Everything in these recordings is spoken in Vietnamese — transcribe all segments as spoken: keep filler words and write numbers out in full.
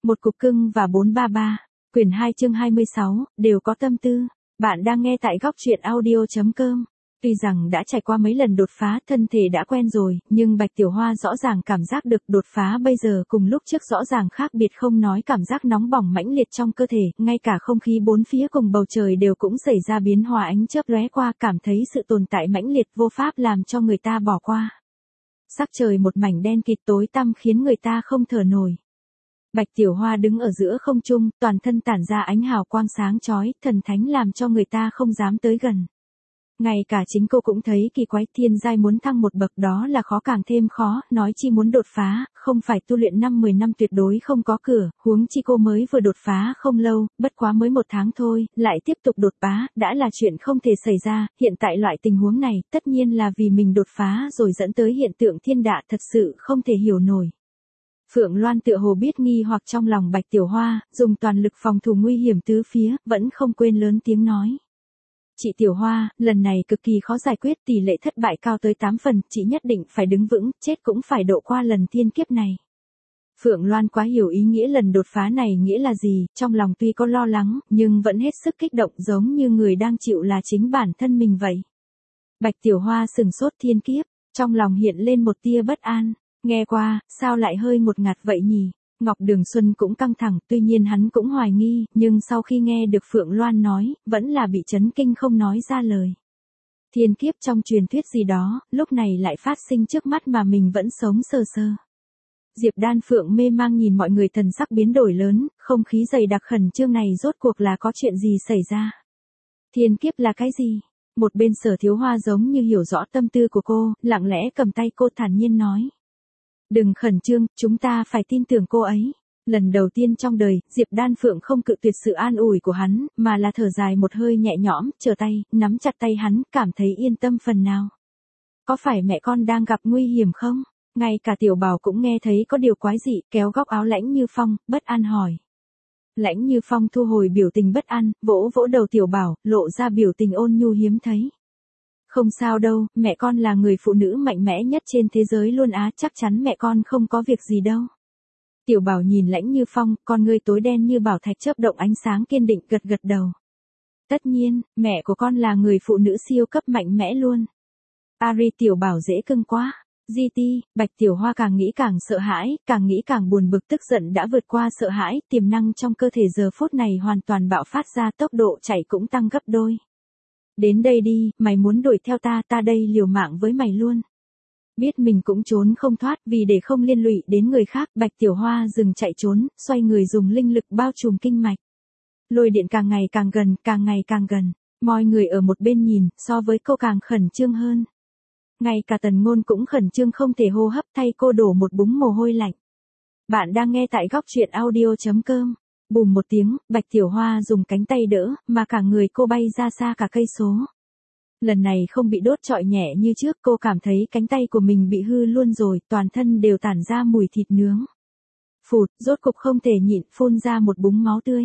Một cục cưng và bốn ba ba, quyển hai chương hai mươi sáu, đều có tâm tư. Bạn đang nghe tại góc truyện audio chấm com. Tuy rằng đã trải qua mấy lần đột phá, thân thể đã quen rồi, nhưng Bạch Tiểu Hoa rõ ràng cảm giác được đột phá bây giờ cùng lúc trước rõ ràng khác biệt, không nói cảm giác nóng bỏng mãnh liệt trong cơ thể, ngay cả không khí bốn phía cùng bầu trời đều cũng xảy ra biến hóa, ánh chớp lóe qua, cảm thấy sự tồn tại mãnh liệt vô pháp làm cho người ta bỏ qua. Sắc trời một mảnh đen kịt tối tăm khiến người ta không thở nổi. Bạch Tiểu Hoa đứng ở giữa không trung, toàn thân tản ra ánh hào quang sáng chói, thần thánh làm cho người ta không dám tới gần. Ngay cả chính cô cũng thấy kỳ quái, thiên giai muốn thăng một bậc đó là khó càng thêm khó, nói chi muốn đột phá, không phải tu luyện năm mười năm tuyệt đối không có cửa, huống chi cô mới vừa đột phá không lâu, bất quá mới một tháng thôi, lại tiếp tục đột phá, đã là chuyện không thể xảy ra, hiện tại loại tình huống này, tất nhiên là vì mình đột phá rồi dẫn tới hiện tượng thiên đạ, thật sự không thể hiểu nổi. Phượng Loan tựa hồ biết nghi hoặc trong lòng Bạch Tiểu Hoa, dùng toàn lực phòng thủ nguy hiểm tứ phía, vẫn không quên lớn tiếng nói. Chị Tiểu Hoa, lần này cực kỳ khó giải quyết, tỷ lệ thất bại cao tới tám phần, chị nhất định phải đứng vững, chết cũng phải độ qua lần thiên kiếp này. Phượng Loan quá hiểu ý nghĩa lần đột phá này nghĩa là gì, trong lòng tuy có lo lắng, nhưng vẫn hết sức kích động, giống như người đang chịu là chính bản thân mình vậy. Bạch Tiểu Hoa sừng sốt, thiên kiếp, trong lòng hiện lên một tia bất an. Nghe qua, sao lại hơi ngột ngạt vậy nhỉ? Ngọc Đường Xuân cũng căng thẳng, tuy nhiên hắn cũng hoài nghi, nhưng sau khi nghe được Phượng Loan nói, vẫn là bị chấn kinh không nói ra lời. Thiên kiếp trong truyền thuyết gì đó, lúc này lại phát sinh trước mắt mà mình vẫn sống sờ sơ. Diệp Đan Phượng mê mang nhìn mọi người, thần sắc biến đổi lớn, không khí dày đặc khẩn trương này rốt cuộc là có chuyện gì xảy ra? Thiên kiếp là cái gì? Một bên Sở Thiếu Hoa giống như hiểu rõ tâm tư của cô, lặng lẽ cầm tay cô thản nhiên nói. Đừng khẩn trương, chúng ta phải tin tưởng cô ấy. Lần đầu tiên trong đời, Diệp Đan Phượng không cự tuyệt sự an ủi của hắn, mà là thở dài một hơi nhẹ nhõm, trở tay, nắm chặt tay hắn, cảm thấy yên tâm phần nào. Có phải mẹ con đang gặp nguy hiểm không? Ngay cả Tiểu Bảo cũng nghe thấy có điều quái dị, kéo góc áo Lãnh Như Phong, bất an hỏi. Lãnh Như Phong thu hồi biểu tình bất an, vỗ vỗ đầu Tiểu Bảo, lộ ra biểu tình ôn nhu hiếm thấy. Không sao đâu, mẹ con là người phụ nữ mạnh mẽ nhất trên thế giới luôn á, chắc chắn mẹ con không có việc gì đâu. Tiểu Bảo nhìn Lãnh Như Phong, con ngươi tối đen như bảo thạch chớp động ánh sáng kiên định, gật gật đầu. Tất nhiên, mẹ của con là người phụ nữ siêu cấp mạnh mẽ luôn. Ari, Tiểu Bảo dễ cưng quá. giê tê, Bạch Tiểu Hoa càng nghĩ càng sợ hãi, càng nghĩ càng buồn bực, tức giận đã vượt qua sợ hãi, tiềm năng trong cơ thể giờ phút này hoàn toàn bạo phát ra, tốc độ chạy cũng tăng gấp đôi. Đến đây đi, mày muốn đuổi theo ta, ta đây liều mạng với mày luôn. Biết mình cũng trốn không thoát, vì để không liên lụy đến người khác, Bạch Tiểu Hoa dừng chạy trốn, xoay người dùng linh lực bao trùm kinh mạch. Lôi điện càng ngày càng gần, càng ngày càng gần, mọi người ở một bên nhìn, so với cô càng khẩn trương hơn. Ngay cả Tần Ngôn cũng khẩn trương không thể hô hấp, thay cô đổ một búng mồ hôi lạnh. Bạn đang nghe tại góc truyện audio chấm com. Bùm một tiếng, Bạch Tiểu Hoa dùng cánh tay đỡ, mà cả người cô bay ra xa cả cây số. Lần này không bị đốt trọi nhẹ như trước, cô cảm thấy cánh tay của mình bị hư luôn rồi, toàn thân đều tản ra mùi thịt nướng. Phụt, rốt cục không thể nhịn, phun ra một búng máu tươi.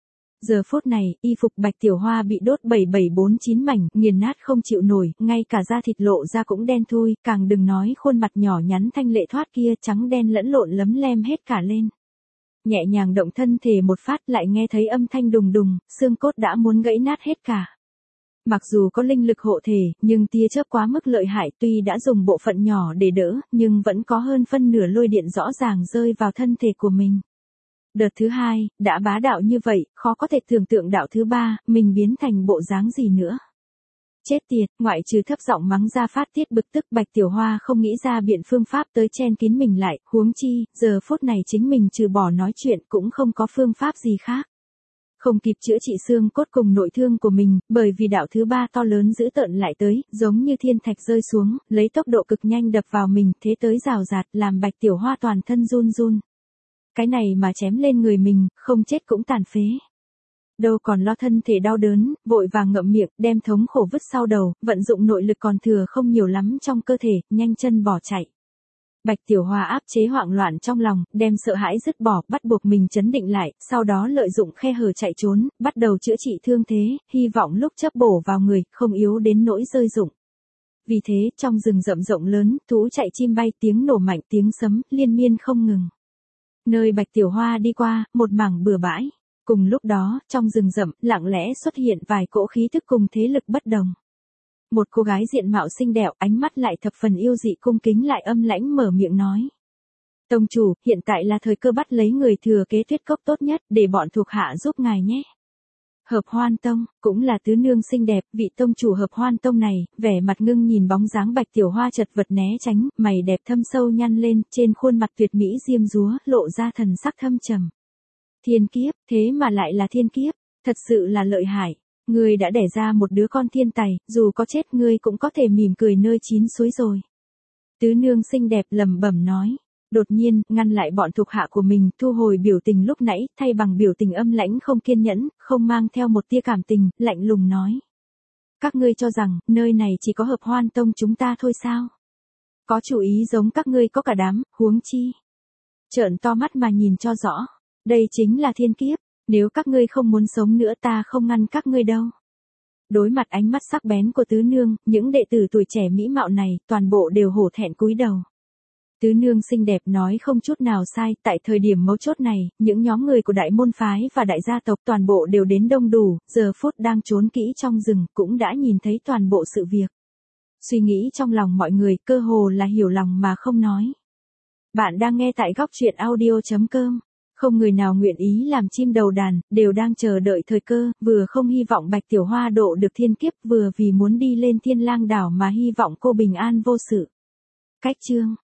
Giờ phút này, y phục Bạch Tiểu Hoa bị đốt bảy bảy bốn chín mảnh, nghiền nát không chịu nổi, ngay cả da thịt lộ ra cũng đen thui, càng đừng nói khuôn mặt nhỏ nhắn thanh lệ thoát kia, trắng đen lẫn lộn lấm lem hết cả lên. Nhẹ nhàng động thân thể một phát, lại nghe thấy âm thanh đùng đùng, xương cốt đã muốn gãy nát hết cả. Mặc dù có linh lực hộ thể, nhưng tia chớp quá mức lợi hại, tuy đã dùng bộ phận nhỏ để đỡ, nhưng vẫn có hơn phân nửa lôi điện rõ ràng rơi vào thân thể của mình. Đợt thứ hai, đã bá đạo như vậy, khó có thể tưởng tượng đạo thứ ba, mình biến thành bộ dáng gì nữa. Chết tiệt, ngoại trừ thấp giọng mắng ra phát tiết bực tức, Bạch Tiểu Hoa không nghĩ ra biện phương pháp tới chen kín mình lại, huống chi, giờ phút này chính mình trừ bỏ nói chuyện cũng không có phương pháp gì khác. Không kịp chữa trị xương cốt cùng nội thương của mình, bởi vì đạo thứ ba to lớn dữ tợn lại tới, giống như thiên thạch rơi xuống, lấy tốc độ cực nhanh đập vào mình, thế tới rào rạt, làm Bạch Tiểu Hoa toàn thân run run. Cái này mà chém lên người mình, không chết cũng tàn phế. Đâu còn lo thân thể đau đớn, vội vàng ngậm miệng, đem thống khổ vứt sau đầu, vận dụng nội lực còn thừa không nhiều lắm trong cơ thể, nhanh chân bỏ chạy. Bạch Tiểu Hoa áp chế hoảng loạn trong lòng, đem sợ hãi dứt bỏ, bắt buộc mình trấn định lại, sau đó lợi dụng khe hở chạy trốn, bắt đầu chữa trị thương thế, hy vọng lúc chớp bổ vào người, không yếu đến nỗi rơi rụng. Vì thế, trong rừng rậm rộng lớn, thú chạy chim bay, tiếng nổ mạnh, tiếng sấm, liên miên không ngừng. Nơi Bạch Tiểu Hoa đi qua, một mảng bừa bãi. Cùng lúc đó, trong rừng rậm, lặng lẽ xuất hiện vài cỗ khí thức cùng thế lực bất đồng. Một cô gái diện mạo xinh đẹp, ánh mắt lại thập phần yêu dị, cung kính lại âm lãnh mở miệng nói. Tông chủ, hiện tại là thời cơ bắt lấy người thừa kế Tuyết Cốc tốt nhất, để bọn thuộc hạ giúp ngài nhé. Hợp Hoan Tông, cũng là tứ nương xinh đẹp, vị tông chủ Hợp Hoan Tông này, vẻ mặt ngưng nhìn bóng dáng Bạch Tiểu Hoa chật vật né tránh, mày đẹp thâm sâu nhăn lên, trên khuôn mặt tuyệt mỹ diêm dúa, lộ ra thần sắc thâm trầm. Thiên kiếp, thế mà lại là thiên kiếp, thật sự là lợi hại. Ngươi đã đẻ ra một đứa con thiên tài, dù có chết ngươi cũng có thể mỉm cười nơi chín suối rồi. Tứ nương xinh đẹp lẩm bẩm nói. Đột nhiên, ngăn lại bọn thuộc hạ của mình, thu hồi biểu tình lúc nãy, thay bằng biểu tình âm lãnh không kiên nhẫn, không mang theo một tia cảm tình, lạnh lùng nói. Các ngươi cho rằng, nơi này chỉ có Hợp Hoan Tông chúng ta thôi sao? Có chủ ý giống các ngươi có cả đám, huống chi. Trợn to mắt mà nhìn cho rõ. Đây chính là thiên kiếp, nếu các ngươi không muốn sống nữa ta không ngăn các ngươi đâu. Đối mặt ánh mắt sắc bén của tứ nương, những đệ tử tuổi trẻ mỹ mạo này, toàn bộ đều hổ thẹn cúi đầu. Tứ nương xinh đẹp nói không chút nào sai, tại thời điểm mấu chốt này, những nhóm người của đại môn phái và đại gia tộc toàn bộ đều đến đông đủ, giờ phút đang trốn kỹ trong rừng, cũng đã nhìn thấy toàn bộ sự việc. Suy nghĩ trong lòng mọi người, cơ hồ là hiểu lòng mà không nói. Bạn đang nghe tại góc truyện audio chấm com. Không người nào nguyện ý làm chim đầu đàn, đều đang chờ đợi thời cơ, vừa không hy vọng Bạch Tiểu Hoa độ được thiên kiếp, vừa vì muốn đi lên Thiên Lang đảo mà hy vọng cô bình an vô sự. Cách chương